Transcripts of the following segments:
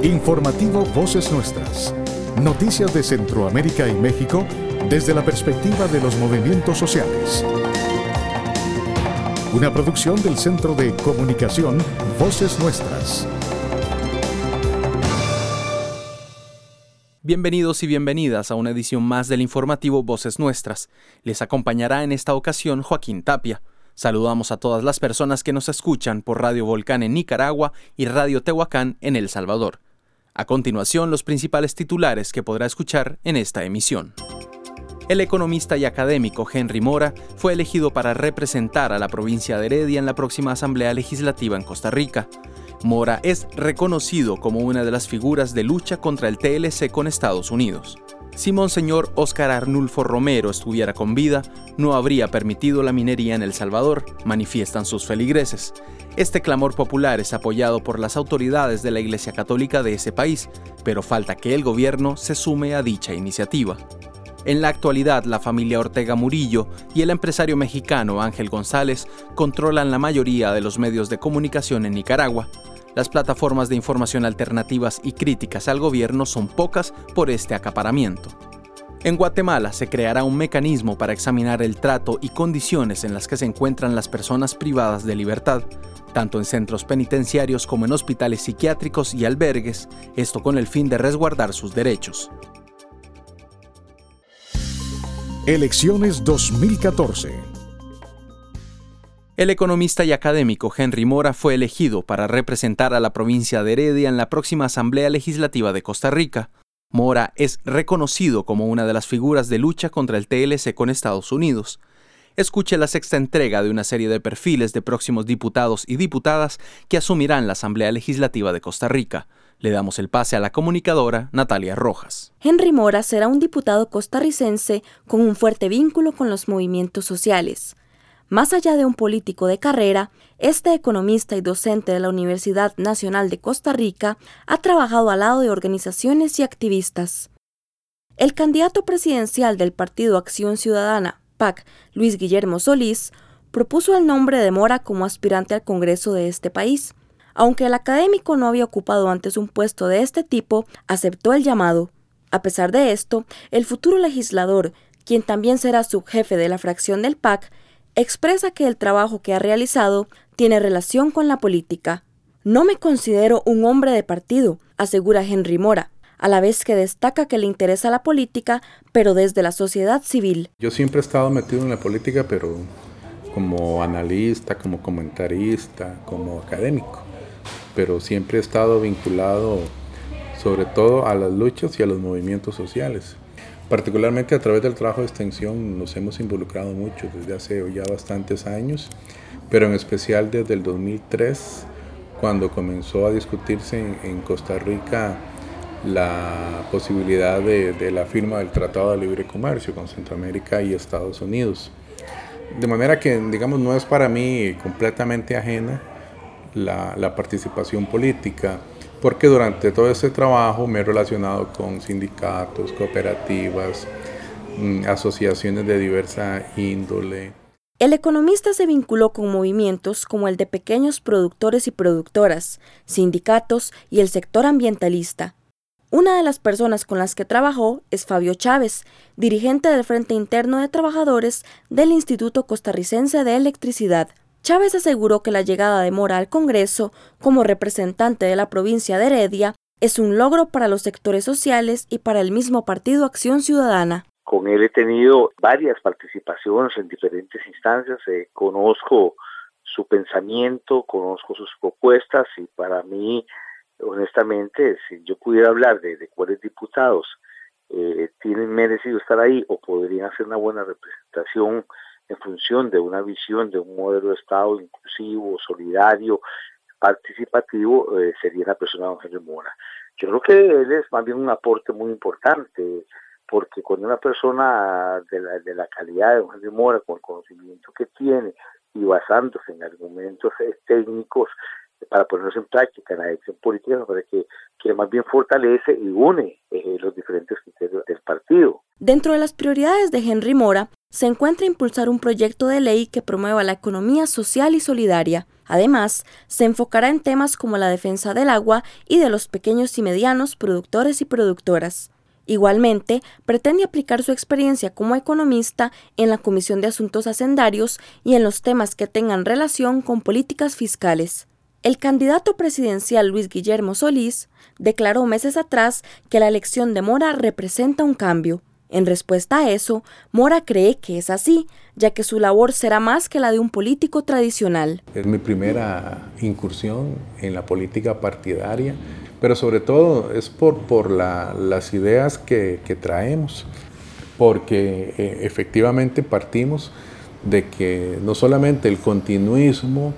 Informativo Voces Nuestras. Noticias de Centroamérica y México desde la perspectiva de los movimientos sociales. Una producción del Centro de Comunicación Voces Nuestras. Bienvenidos y bienvenidas a una edición más del informativo Voces Nuestras. Les acompañará en esta ocasión Joaquín Tapia. Saludamos a todas las personas que nos escuchan por Radio Volcán en Nicaragua y Radio Tehuacán en El Salvador. A continuación, los principales titulares que podrá escuchar en esta emisión. El economista y académico Henry Mora fue elegido para representar a la provincia de Heredia en la próxima Asamblea Legislativa en Costa Rica. Mora es reconocido como una de las figuras de lucha contra el TLC con Estados Unidos. Si Monseñor Óscar Arnulfo Romero estuviera con vida, no habría permitido la minería en El Salvador, manifiestan sus feligreses. Este clamor popular es apoyado por las autoridades de la Iglesia Católica de ese país, pero falta que el gobierno se sume a dicha iniciativa. En la actualidad, la familia Ortega Murillo y el empresario mexicano Ángel González controlan la mayoría de los medios de comunicación en Nicaragua. Las plataformas de información alternativas y críticas al gobierno son pocas por este acaparamiento. En Guatemala se creará un mecanismo para examinar el trato y condiciones en las que se encuentran las personas privadas de libertad, tanto en centros penitenciarios como en hospitales psiquiátricos y albergues, esto con el fin de resguardar sus derechos. Elecciones 2014. El economista y académico Henry Mora fue elegido para representar a la provincia de Heredia en la próxima Asamblea Legislativa de Costa Rica. Mora es reconocido como una de las figuras de lucha contra el TLC con Estados Unidos. Escuche la sexta entrega de una serie de perfiles de próximos diputados y diputadas que asumirán la Asamblea Legislativa de Costa Rica. Le damos el pase a la comunicadora Natalia Rojas. Henry Mora será un diputado costarricense con un fuerte vínculo con los movimientos sociales. Más allá de un político de carrera, este economista y docente de la Universidad Nacional de Costa Rica ha trabajado al lado de organizaciones y activistas. El candidato presidencial del Partido Acción Ciudadana, PAC, Luis Guillermo Solís, propuso el nombre de Mora como aspirante al Congreso de este país. Aunque el académico no había ocupado antes un puesto de este tipo, aceptó el llamado. A pesar de esto, el futuro legislador, quien también será subjefe de la fracción del PAC, expresa que el trabajo que ha realizado tiene relación con la política. No me considero un hombre de partido, asegura Henry Mora, a la vez que destaca que le interesa la política, pero desde la sociedad civil. Yo siempre he estado metido en la política, pero como analista, como comentarista, como académico. Pero siempre he estado vinculado sobre todo a las luchas y a los movimientos sociales. Particularmente a través del trabajo de extensión nos hemos involucrado mucho desde hace ya bastantes años, pero en especial desde el 2003, cuando comenzó a discutirse en Costa Rica la posibilidad de la firma del Tratado de Libre Comercio con Centroamérica y Estados Unidos. De manera que, digamos, no es para mí completamente ajena la participación política, porque durante todo ese trabajo me he relacionado con sindicatos, cooperativas, asociaciones de diversa índole. El economista se vinculó con movimientos como el de pequeños productores y productoras, sindicatos y el sector ambientalista. Una de las personas con las que trabajó es Fabio Chávez, dirigente del Frente Interno de Trabajadores del Instituto Costarricense de Electricidad. Chávez aseguró que la llegada de Mora al Congreso, como representante de la provincia de Heredia, es un logro para los sectores sociales y para el mismo Partido Acción Ciudadana. Con él he tenido varias participaciones en diferentes instancias, conozco su pensamiento, conozco sus propuestas y para mí, honestamente, si yo pudiera hablar de cuáles diputados tienen merecido estar ahí o podrían hacer una buena representación en función de una visión de un modelo de Estado inclusivo, solidario, participativo, sería la persona de Henry Mora. Yo creo que él es más bien un aporte muy importante, porque cuando una persona de la calidad de Henry Mora, con el conocimiento que tiene y basándose en argumentos técnicos para ponerlos en práctica en la acción política, me parece que más bien fortalece y une los diferentes criterios del partido. Dentro de las prioridades de Henry Mora se encuentra impulsar un proyecto de ley que promueva la economía social y solidaria. Además, se enfocará en temas como la defensa del agua y de los pequeños y medianos productores y productoras. Igualmente, pretende aplicar su experiencia como economista en la Comisión de Asuntos Hacendarios y en los temas que tengan relación con políticas fiscales. El candidato presidencial Luis Guillermo Solís declaró meses atrás que la elección de Mora representa un cambio. En respuesta a eso, Mora cree que es así, ya que su labor será más que la de un político tradicional. Es mi primera incursión en la política partidaria, pero sobre todo es por las ideas que traemos, porque efectivamente partimos de que no solamente el continuismo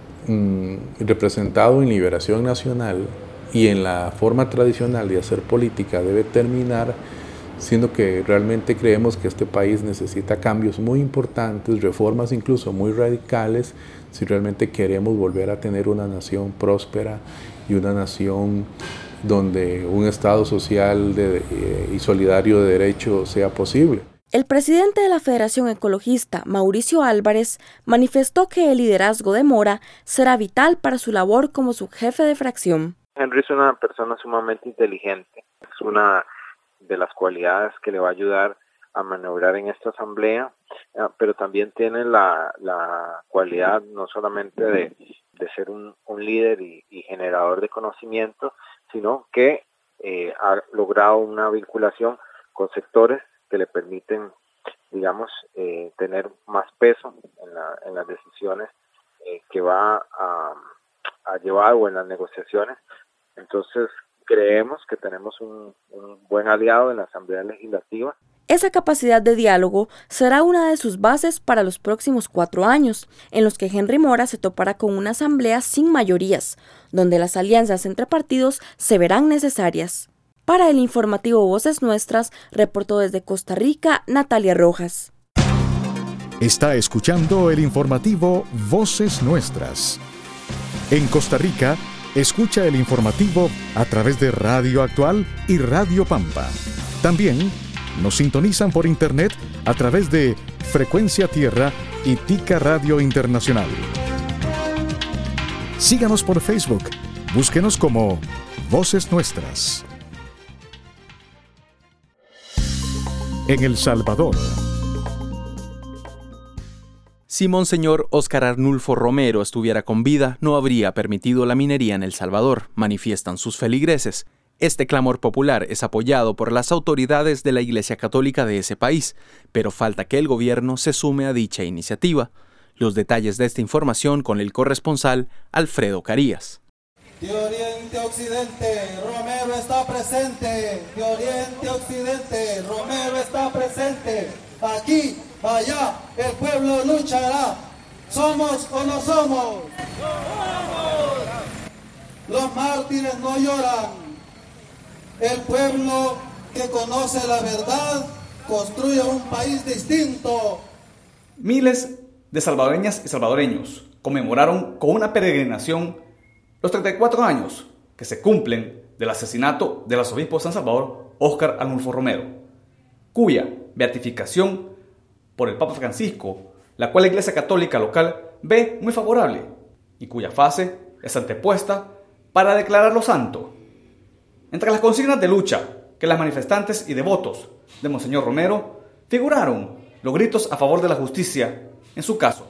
representado en Liberación Nacional y en la forma tradicional de hacer política debe terminar, sino que realmente creemos que este país necesita cambios muy importantes, reformas incluso muy radicales, si realmente queremos volver a tener una nación próspera y una nación donde un Estado social y solidario de derecho sea posible. El presidente de la Federación Ecologista, Mauricio Álvarez, manifestó que el liderazgo de Mora será vital para su labor como subjefe de fracción. Henry es una persona sumamente inteligente, es una de las cualidades que le va a ayudar a maniobrar en esta asamblea, pero también tiene la cualidad no solamente de ser un líder y generador de conocimiento, sino que ha logrado una vinculación con sectores que le permiten, digamos, tener más peso en las decisiones que va a llevar o en las negociaciones. Entonces, creemos que tenemos un buen aliado en la Asamblea Legislativa. Esa capacidad de diálogo será una de sus bases para los próximos 4 años, en los que Henry Mora se topará con una asamblea sin mayorías, donde las alianzas entre partidos se verán necesarias. Para el informativo Voces Nuestras, reportó desde Costa Rica Natalia Rojas. Está escuchando el informativo Voces Nuestras. En Costa Rica, escucha el informativo a través de Radio Actual y Radio Pampa. También nos sintonizan por internet a través de Frecuencia Tierra y Tica Radio Internacional. Síganos por Facebook. Búsquenos como Voces Nuestras. En El Salvador. Si Monseñor Óscar Arnulfo Romero estuviera con vida, no habría permitido la minería en El Salvador, manifiestan sus feligreses. Este clamor popular es apoyado por las autoridades de la Iglesia Católica de ese país, pero falta que el gobierno se sume a dicha iniciativa. Los detalles de esta información con el corresponsal Alfredo Carías. De oriente a occidente, Romero está presente. De oriente a occidente, Romero está presente. Aquí, allá, el pueblo luchará. ¿Somos o no somos? ¡Somos! Los mártires no lloran. El pueblo que conoce la verdad construye un país distinto. Miles de salvadoreñas y salvadoreños conmemoraron con una peregrinación los 34 años que se cumplen del asesinato del arzobispo de San Salvador, Óscar Arnulfo Romero, cuya beatificación por el Papa Francisco, la cual la Iglesia Católica local ve muy favorable y cuya fase es antepuesta para declararlo santo. Entre las consignas de lucha que las manifestantes y devotos de Monseñor Romero figuraron los gritos a favor de la justicia en su caso.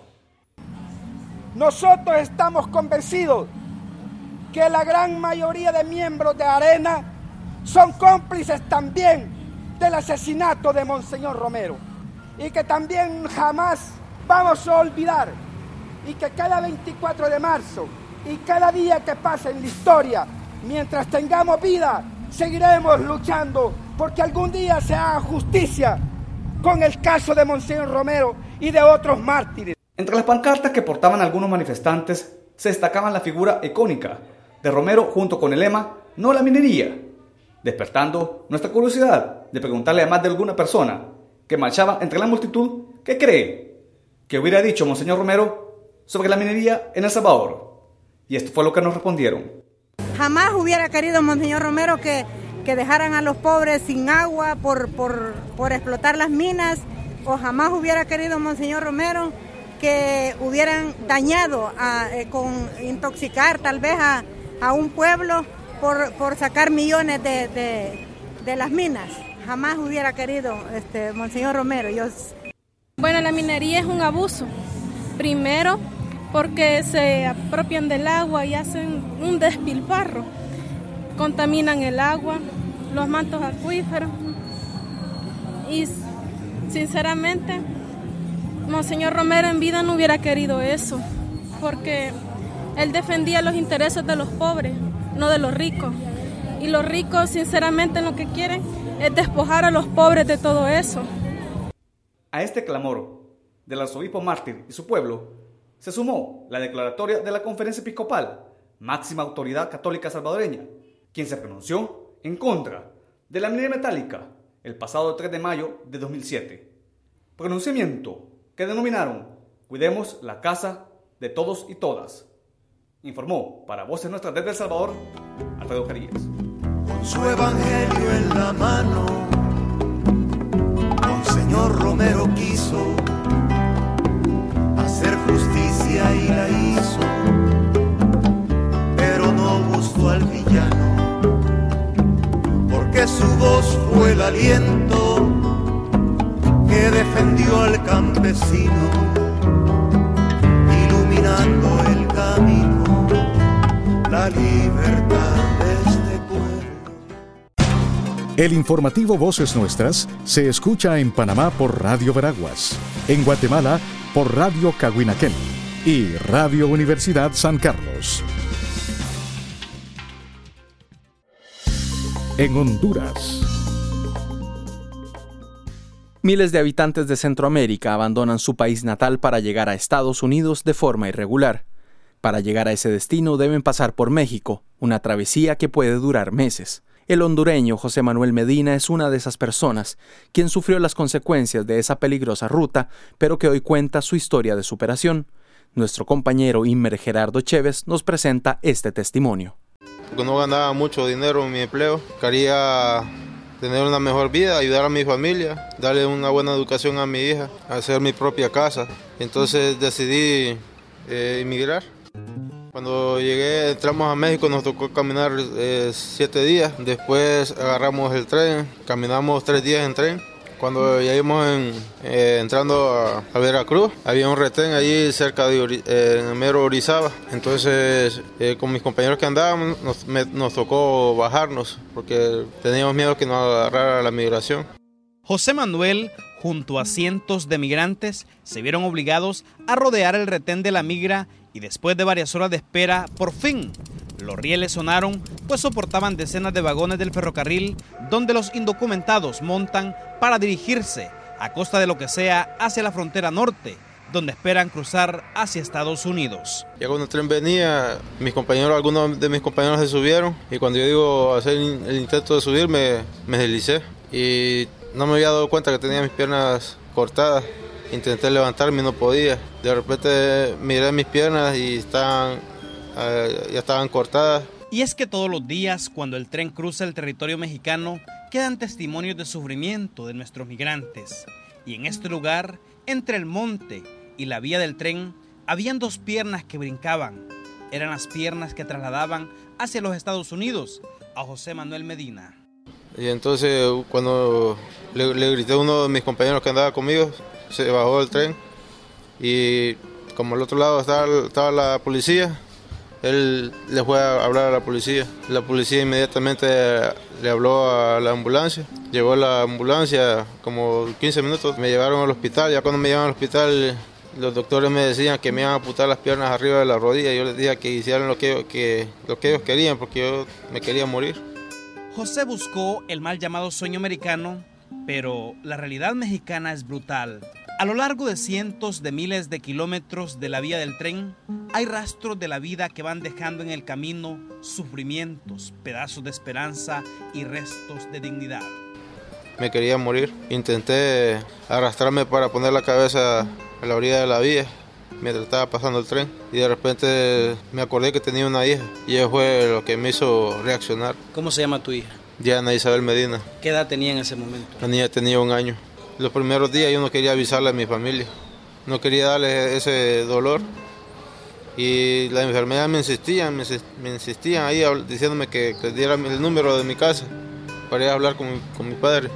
Nosotros estamos convencidos que la gran mayoría de miembros de Arena son cómplices también del asesinato de Monseñor Romero y que también jamás vamos a olvidar y que cada 24 de marzo y cada día que pase en la historia, mientras tengamos vida, seguiremos luchando porque algún día se haga justicia con el caso de Monseñor Romero y de otros mártires. Entre las pancartas que portaban algunos manifestantes se destacaban la figura icónica de Romero junto con el lema "No a la minería", despertando nuestra curiosidad de preguntarle a más de alguna persona que marchaba entre la multitud qué cree que hubiera dicho Monseñor Romero sobre la minería en El Salvador. Y esto fue lo que nos respondieron. Jamás hubiera querido Monseñor Romero que dejaran a los pobres sin agua por explotar las minas, o jamás hubiera querido Monseñor Romero que hubieran dañado, con intoxicar tal vez a un pueblo por sacar millones de las minas. Jamás hubiera querido, Monseñor Romero. Bueno, la minería es un abuso. Primero, porque se apropian del agua y hacen un despilfarro. Contaminan el agua, los mantos acuíferos. Y sinceramente, Monseñor Romero en vida no hubiera querido eso, porque él defendía los intereses de los pobres, no de los ricos. Y los ricos, sinceramente, lo que quieren es despojar a los pobres de todo eso. A este clamor del arzobispo mártir y su pueblo se sumó la declaratoria de la Conferencia Episcopal, máxima autoridad católica salvadoreña, quien se pronunció en contra de la minería metálica el pasado 3 de mayo de 2007. Pronunciamiento que denominaron Cuidemos la casa de todos y todas. Informó para Voces Nuestras desde El Salvador, Alfredo Carías. Con su evangelio en la mano, Monseñor Romero quiso hacer justicia y la hizo, pero no gustó al villano, porque su voz fue el aliento que defendió al campesino, iluminando el camino, la libertad de este pueblo. El informativo Voces Nuestras se escucha en Panamá por Radio Veraguas, en Guatemala por Radio Cahuinaquén y Radio Universidad San Carlos. En Honduras. Miles de habitantes de Centroamérica abandonan su país natal para llegar a Estados Unidos de forma irregular. Para llegar a ese destino deben pasar por México, una travesía que puede durar meses. El hondureño José Manuel Medina es una de esas personas, quien sufrió las consecuencias de esa peligrosa ruta, pero que hoy cuenta su historia de superación. Nuestro compañero Inmer Gerardo Chévez nos presenta este testimonio. Porque no ganaba mucho dinero en mi empleo, quería tener una mejor vida, ayudar a mi familia, darle una buena educación a mi hija, hacer mi propia casa. Entonces decidí emigrar. Cuando llegué, entramos a México, nos tocó caminar 7 días. Después agarramos el tren, caminamos 3 días en tren. Cuando ya íbamos entrando a Veracruz, había un retén allí cerca de en mero Orizaba. Entonces, con mis compañeros que andábamos, nos tocó bajarnos porque teníamos miedo que nos agarrara la migración. José Manuel, junto a cientos de migrantes, se vieron obligados a rodear el retén de la migra y después de varias horas de espera, por fin, los rieles sonaron, pues soportaban decenas de vagones del ferrocarril donde los indocumentados montan para dirigirse, a costa de lo que sea, hacia la frontera norte, donde esperan cruzar hacia Estados Unidos. Ya cuando el tren venía, algunos de mis compañeros se subieron y cuando yo digo hacer el intento de subir, me deslicé y no me había dado cuenta que tenía mis piernas cortadas. Intenté levantarme y no podía. De repente miré mis piernas y ya estaban cortadas. Y es que todos los días, cuando el tren cruza el territorio mexicano, quedan testimonios de sufrimiento de nuestros migrantes. Y en este lugar, entre el monte y la vía del tren, habían 2 piernas que brincaban. Eran las piernas que trasladaban hacia los Estados Unidos a José Manuel Medina. Y entonces, cuando le grité a uno de mis compañeros que andaba conmigo, se bajó del tren y como al otro lado estaba la policía, él le fue a hablar a la policía. La policía inmediatamente le habló a la ambulancia. Llegó la ambulancia como 15 minutos, me llevaron al hospital. Ya cuando me llevaron al hospital, los doctores me decían que me iban a amputar las piernas arriba de la rodilla. Yo les dije que hicieran lo que ellos querían porque yo me quería morir. José buscó el mal llamado sueño americano, pero la realidad mexicana es brutal. A lo largo de cientos de miles de kilómetros de la vía del tren, hay rastros de la vida que van dejando en el camino sufrimientos, pedazos de esperanza y restos de dignidad. Me quería morir. Intenté arrastrarme para poner la cabeza a la orilla de la vía mientras estaba pasando el tren y de repente me acordé que tenía una hija y eso fue lo que me hizo reaccionar. ¿Cómo se llama tu hija? Diana Isabel Medina. ¿Qué edad tenía en ese momento? La niña tenía 1 año. Los primeros días yo no quería avisarle a mi familia no quería darle ese dolor. Y la enfermera me insistían ahí diciéndome que les diera el número de mi casa para ir a hablar con mi padre.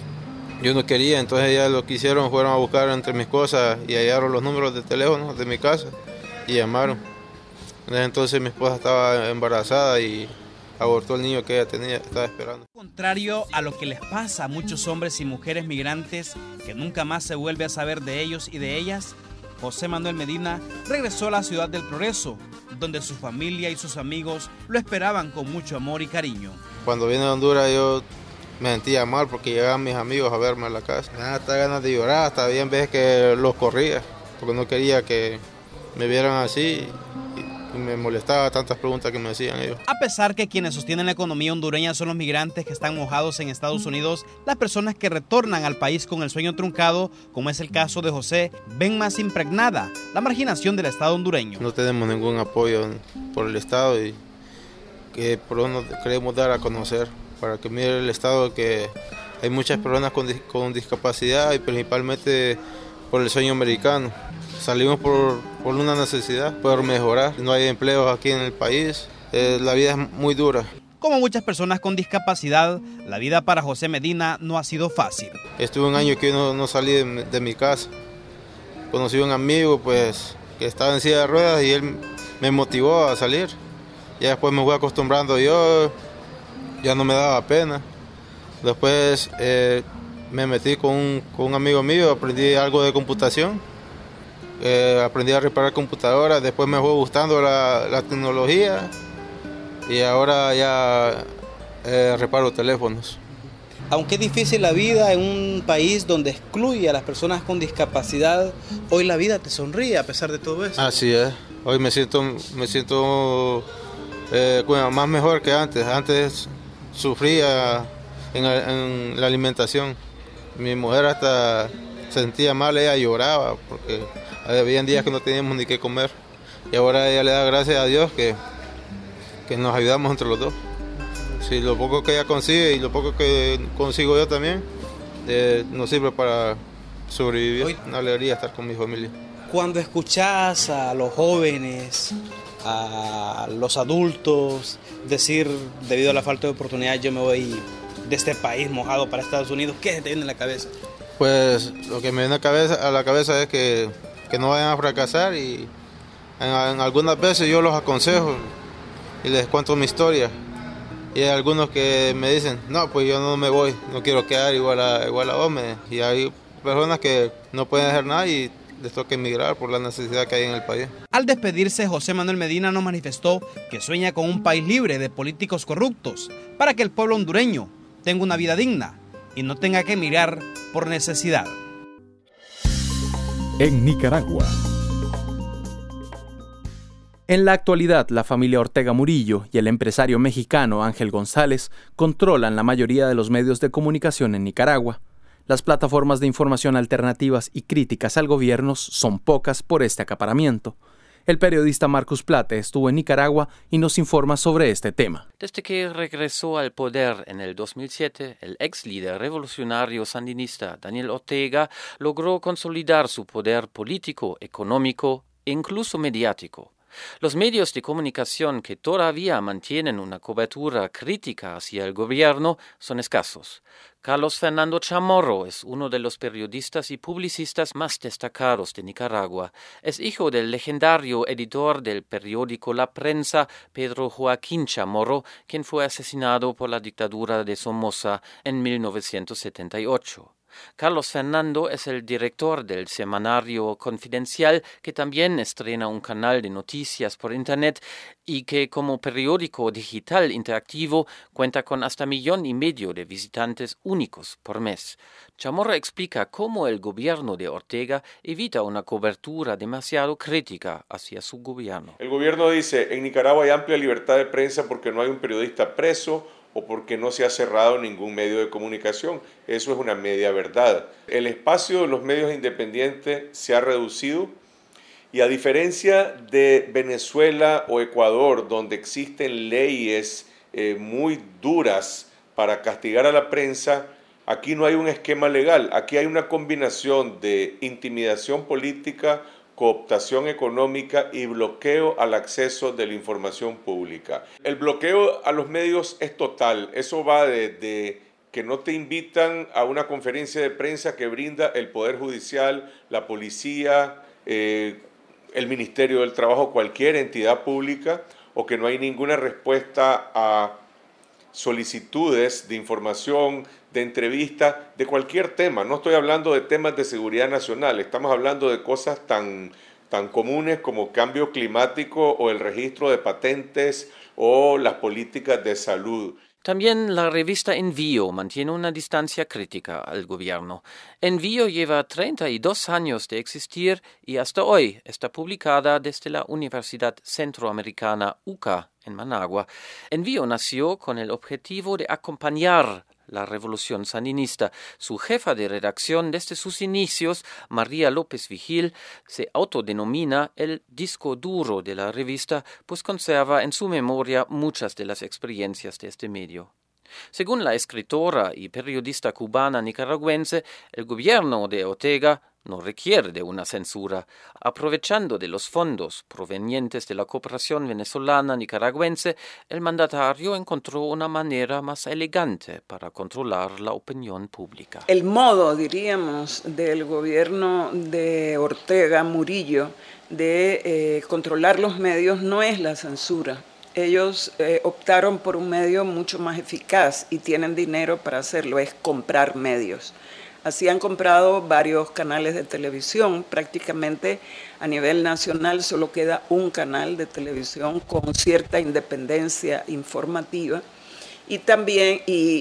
Yo no quería, entonces ellas lo que hicieron fueron a buscar entre mis cosas y hallaron los números de teléfono de mi casa y llamaron. Entonces mi esposa estaba embarazada y abortó el niño que ella estaba esperando. Contrario a lo que les pasa a muchos hombres y mujeres migrantes que nunca más se vuelve a saber de ellos y de ellas, José Manuel Medina regresó a la ciudad del Progreso, donde su familia y sus amigos lo esperaban con mucho amor y cariño. Cuando vine a Honduras yo me sentía mal porque llegaban mis amigos a verme a la casa. Me daba hasta ganas de llorar, hasta bien veces que los corría, porque no quería que me vieran así y me molestaba tantas preguntas que me hacían ellos. A pesar que quienes sostienen la economía hondureña son los migrantes que están mojados en Estados Unidos, las personas que retornan al país con el sueño truncado, como es el caso de José, ven más impregnada la marginación del Estado hondureño. No tenemos ningún apoyo por el Estado y que por eso nos queremos dar a conocer, para que mire el Estado que hay muchas personas con discapacidad y principalmente por el sueño americano. Salimos por una necesidad, por mejorar. No hay empleos aquí en el país, la vida es muy dura. Como muchas personas con discapacidad, la vida para José Medina no ha sido fácil. Estuve un año que no salí de mi casa. Conocí a un amigo pues, que estaba en silla de ruedas y él me motivó a salir. Ya después me fui acostumbrando yo, ya no me daba pena. Después me metí con un amigo mío, aprendí algo de computación. Aprendí a reparar computadoras, después me fue gustando la tecnología y ahora ya reparo teléfonos. Aunque es difícil la vida en un país donde excluye a las personas con discapacidad, hoy la vida te sonríe a pesar de todo eso. Así es, hoy me siento más mejor que antes. Antes sufría en la alimentación. Mi mujer hasta sentía mal, ella lloraba porque había días que no teníamos ni qué comer y ahora ella le da gracias a Dios que nos ayudamos entre los dos. Si lo poco que ella consigue y lo poco que consigo yo también nos sirve para sobrevivir. Una alegría estar con mi familia. Cuando escuchás a los jóvenes, a los adultos decir debido a la falta de oportunidad yo me voy de este país mojado para Estados Unidos, ¿qué te viene en la cabeza? Pues lo que me viene a la cabeza es que no vayan a fracasar y en algunas veces yo los aconsejo y les cuento mi historia. Y hay algunos que me dicen, no, pues yo no me voy, no quiero quedar igual a Ome. Y hay personas que no pueden hacer nada y les toca emigrar por la necesidad que hay en el país. Al despedirse, José Manuel Medina nos manifestó que sueña con un país libre de políticos corruptos para que el pueblo hondureño tenga una vida digna y no tenga que emigrar por necesidad. En Nicaragua. En la actualidad, la familia Ortega Murillo y el empresario mexicano Ángel González controlan la mayoría de los medios de comunicación en Nicaragua. Las plataformas de información alternativas y críticas al gobierno son pocas por este acaparamiento. El periodista Marcus Plate estuvo en Nicaragua y nos informa sobre este tema. Desde que regresó al poder en el 2007, el ex líder revolucionario sandinista Daniel Ortega logró consolidar su poder político, económico e incluso mediático. Los medios de comunicación que todavía mantienen una cobertura crítica hacia el gobierno son escasos. Carlos Fernando Chamorro es uno de los periodistas y publicistas más destacados de Nicaragua. Es hijo del legendario editor del periódico La Prensa, Pedro Joaquín Chamorro, quien fue asesinado por la dictadura de Somoza en 1978. Carlos Fernando es el director del semanario Confidencial, que también estrena un canal de noticias por Internet y que como periódico digital interactivo cuenta con hasta 1,5 millones de visitantes únicos por mes. Chamorro explica cómo el gobierno de Ortega evita una cobertura demasiado crítica hacia su gobierno. El gobierno dice, en Nicaragua hay amplia libertad de prensa porque no hay un periodista preso o porque no se ha cerrado ningún medio de comunicación. Eso es una media verdad. El espacio de los medios independientes se ha reducido y a diferencia de Venezuela o Ecuador, donde existen leyes muy duras para castigar a la prensa, Aquí no hay un esquema legal, aquí hay una combinación de intimidación política, cooptación económica y bloqueo al acceso de la información pública. El bloqueo a los medios es total, eso va de que no te invitan a una conferencia de prensa que brinda el Poder Judicial, la policía, el Ministerio del Trabajo, cualquier entidad pública, o que no hay ninguna respuesta a solicitudes de información, de entrevista, de cualquier tema. No estoy hablando de temas de seguridad nacional, estamos hablando de cosas tan comunes como cambio climático o el registro de patentes o las políticas de salud. También la revista Envío mantiene una distancia crítica al gobierno. Envío lleva 32 años de existir y hasta hoy está publicada desde la Universidad Centroamericana UCA en Managua. Envío nació con el objetivo de acompañar la revolución sandinista. Su jefa de redacción desde sus inicios, María López Vigil, se autodenomina el disco duro de la revista, pues conserva en su memoria muchas de las experiencias de este medio. Según la escritora y periodista cubana nicaragüense, el gobierno de Ortega no requiere de una censura. Aprovechando de los fondos provenientes de la cooperación venezolana nicaragüense, el mandatario encontró una manera más elegante para controlar la opinión pública. El modo, diríamos, del gobierno de Ortega Murillo de controlar los medios no es la censura. Ellos optaron por un medio mucho más eficaz y tienen dinero para hacerlo, es comprar medios. Así han comprado varios canales de televisión, prácticamente a nivel nacional solo queda un canal de televisión con cierta independencia informativa y también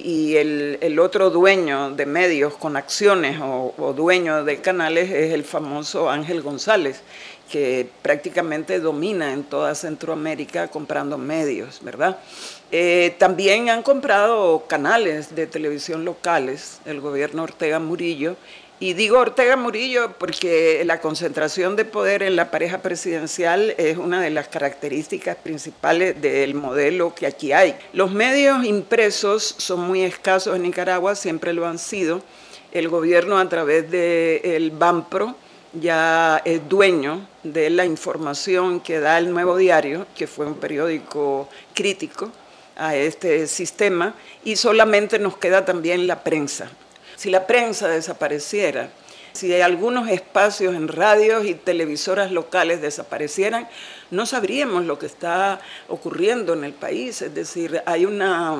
el otro dueño de medios con acciones o dueño de canales es el famoso Ángel González, que prácticamente domina en toda Centroamérica comprando medios, ¿verdad? También han comprado canales de televisión locales, el gobierno Ortega Murillo, y digo Ortega Murillo porque la concentración de poder en la pareja presidencial es una de las características principales del modelo que aquí hay. Los medios impresos son muy escasos en Nicaragua, siempre lo han sido. El gobierno a través del BANPRO ya es dueño de la información que da el Nuevo Diario, que fue un periódico crítico a este sistema, y solamente nos queda también la prensa. Si la prensa desapareciera, si algunos espacios en radios y televisoras locales desaparecieran, no sabríamos lo que está ocurriendo en el país. Es decir, hay una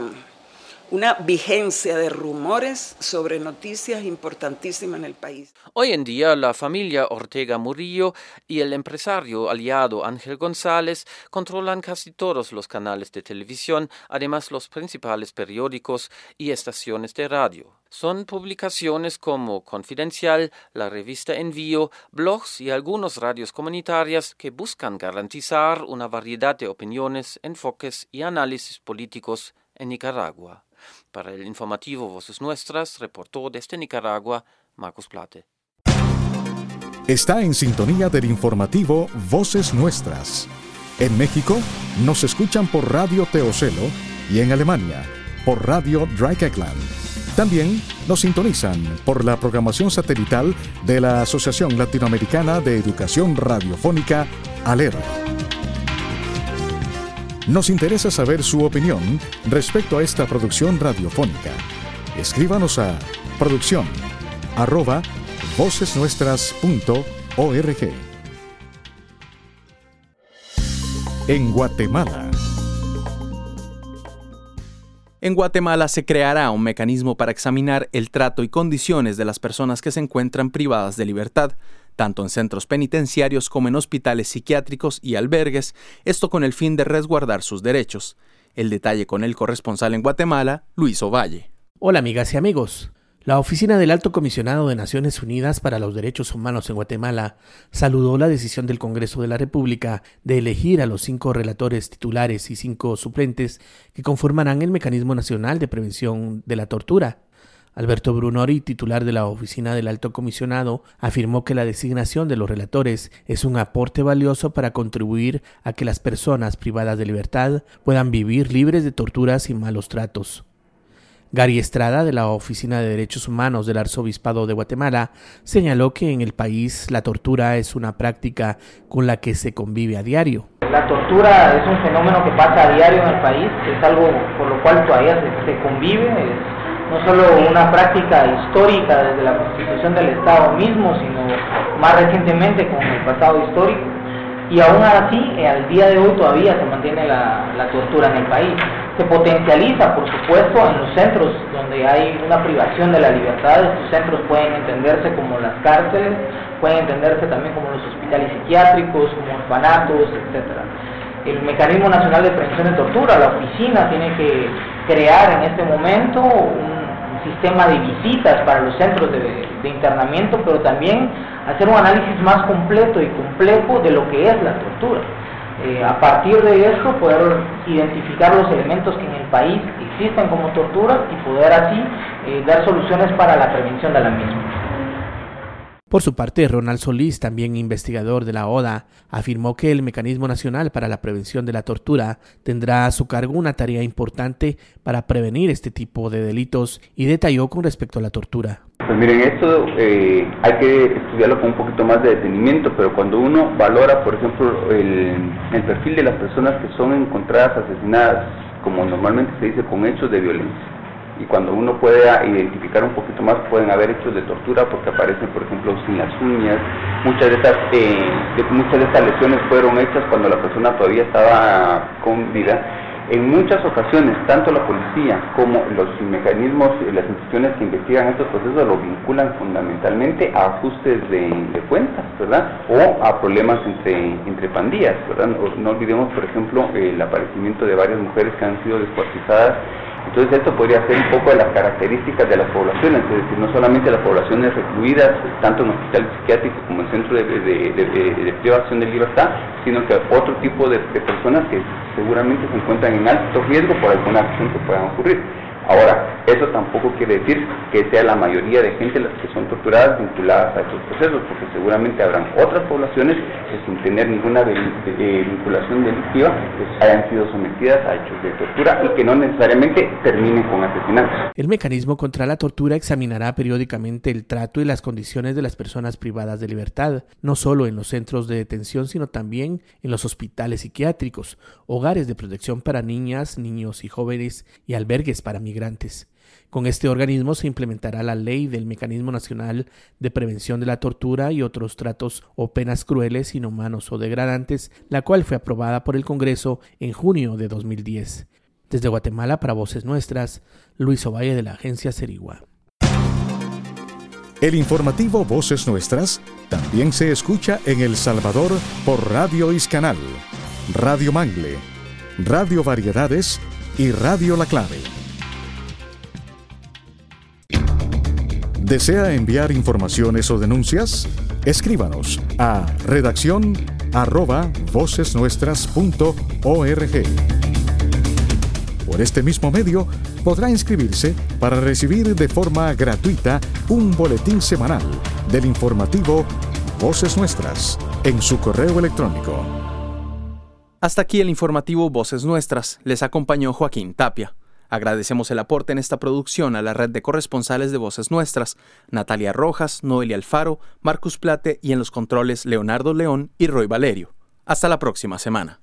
vigencia de rumores sobre noticias importantísimas en el país. Hoy en día, la familia Ortega Murillo y el empresario aliado Ángel González controlan casi todos los canales de televisión, además los principales periódicos y estaciones de radio. Son publicaciones como Confidencial, la revista Envío, blogs y algunas radios comunitarias que buscan garantizar una variedad de opiniones, enfoques y análisis políticos en Nicaragua. Para el informativo Voces Nuestras, reportó desde Nicaragua, Marcos Plate. Está en sintonía del informativo Voces Nuestras. En México nos escuchan por Radio Teocelo y en Alemania por Radio Dreieckland. También nos sintonizan por la programación satelital de la Asociación Latinoamericana de Educación Radiofónica, ALER. Nos interesa saber su opinión respecto a esta producción radiofónica. Escríbanos a producción@vocesnuestras.org. En Guatemala. En Guatemala se creará un mecanismo para examinar el trato y condiciones de las personas que se encuentran privadas de libertad, tanto en centros penitenciarios como en hospitales psiquiátricos y albergues, esto con el fin de resguardar sus derechos. El detalle con el corresponsal en Guatemala, Luis Ovalle. Hola amigas y amigos. La Oficina del Alto Comisionado de Naciones Unidas para los Derechos Humanos en Guatemala saludó la decisión del Congreso de la República de elegir a los 5 relatores titulares y 5 suplentes que conformarán el Mecanismo Nacional de Prevención de la Tortura. Alberto Brunori, titular de la Oficina del Alto Comisionado, afirmó que la designación de los relatores es un aporte valioso para contribuir a que las personas privadas de libertad puedan vivir libres de torturas y malos tratos. Gary Estrada, de la Oficina de Derechos Humanos del Arzobispado de Guatemala, señaló que en el país la tortura es una práctica con la que se convive a diario. La tortura es un fenómeno que pasa a diario en el país, es algo por lo cual todavía se convive, es no solo una práctica histórica desde la constitución del Estado mismo, sino más recientemente con el pasado histórico, y aún así al día de hoy todavía se mantiene la tortura en el país. Se potencializa, por supuesto, en los centros donde hay una privación de la libertad. Estos centros pueden entenderse como las cárceles, pueden entenderse también como los hospitales psiquiátricos, como orfanatos, etc. El Mecanismo Nacional de Prevención de Tortura, la oficina, tiene que crear en este momento un sistema de visitas para los centros de internamiento, pero también hacer un análisis más completo y complejo de lo que es la tortura. A partir de esto poder identificar los elementos que en el país existen como tortura y poder así dar soluciones para la prevención de la misma. Por su parte, Ronald Solís, también investigador de la ODA, afirmó que el Mecanismo Nacional para la Prevención de la Tortura tendrá a su cargo una tarea importante para prevenir este tipo de delitos y detalló con respecto a la tortura. Pues miren, esto hay que estudiarlo con un poquito más de detenimiento, pero cuando uno valora, por ejemplo, el perfil de las personas que son encontradas asesinadas, como normalmente se dice, con hechos de violencia, y cuando uno puede identificar un poquito más, pueden haber hechos de tortura porque aparecen, por ejemplo, sin las uñas. Muchas de estas lesiones fueron hechas cuando la persona todavía estaba con vida. En muchas ocasiones, tanto la policía como los mecanismos, las instituciones que investigan estos procesos lo vinculan fundamentalmente a ajustes de cuentas, ¿verdad? O a problemas entre pandillas, ¿verdad? No olvidemos, por ejemplo, el aparecimiento de varias mujeres que han sido descuartizadas. Entonces esto podría ser un poco de las características de las poblaciones, es decir, no solamente las poblaciones recluidas, tanto en hospitales psiquiátricos como en centros de privación de libertad, sino que otro tipo de personas que seguramente se encuentran en alto riesgo por alguna acción que pueda ocurrir. Ahora, eso tampoco quiere decir que sea la mayoría de gente las que son torturadas vinculadas a estos procesos, porque seguramente habrán otras poblaciones que sin tener ninguna vinculación delictiva pues hayan sido sometidas a hechos de tortura y que no necesariamente terminen con asesinatos. El mecanismo contra la tortura examinará periódicamente el trato y las condiciones de las personas privadas de libertad, no solo en los centros de detención, sino también en los hospitales psiquiátricos, hogares de protección para niñas, niños y jóvenes y albergues para migrantes. Con este organismo se implementará la ley del Mecanismo Nacional de Prevención de la Tortura y otros tratos o penas crueles, inhumanos o degradantes, la cual fue aprobada por el Congreso en junio de 2010. Desde Guatemala, para Voces Nuestras, Luis Ovalle, de la agencia Cerigua. El informativo Voces Nuestras también se escucha en El Salvador por Radio Iscanal, Radio Mangle, Radio Variedades y Radio La Clave. ¿Desea enviar informaciones o denuncias? Escríbanos a redacción@vocesnuestras.org. Por este mismo medio podrá inscribirse para recibir de forma gratuita un boletín semanal del informativo Voces Nuestras en su correo electrónico. Hasta aquí el informativo Voces Nuestras. Les acompañó Joaquín Tapia. Agradecemos el aporte en esta producción a la red de corresponsales de Voces Nuestras, Natalia Rojas, Noelia Alfaro, Marcus Plate y en los controles Leonardo León y Roy Valerio. Hasta la próxima semana.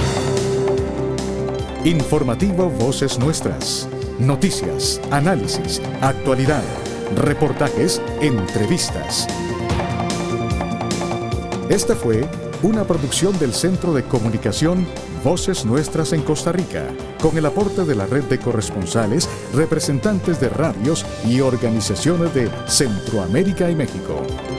Informativo Voces Nuestras. Noticias, análisis, actualidad, reportajes, entrevistas. Esta fue una producción del Centro de Comunicación Voces Nuestras en Costa Rica, con el aporte de la red de corresponsales, representantes de radios y organizaciones de Centroamérica y México.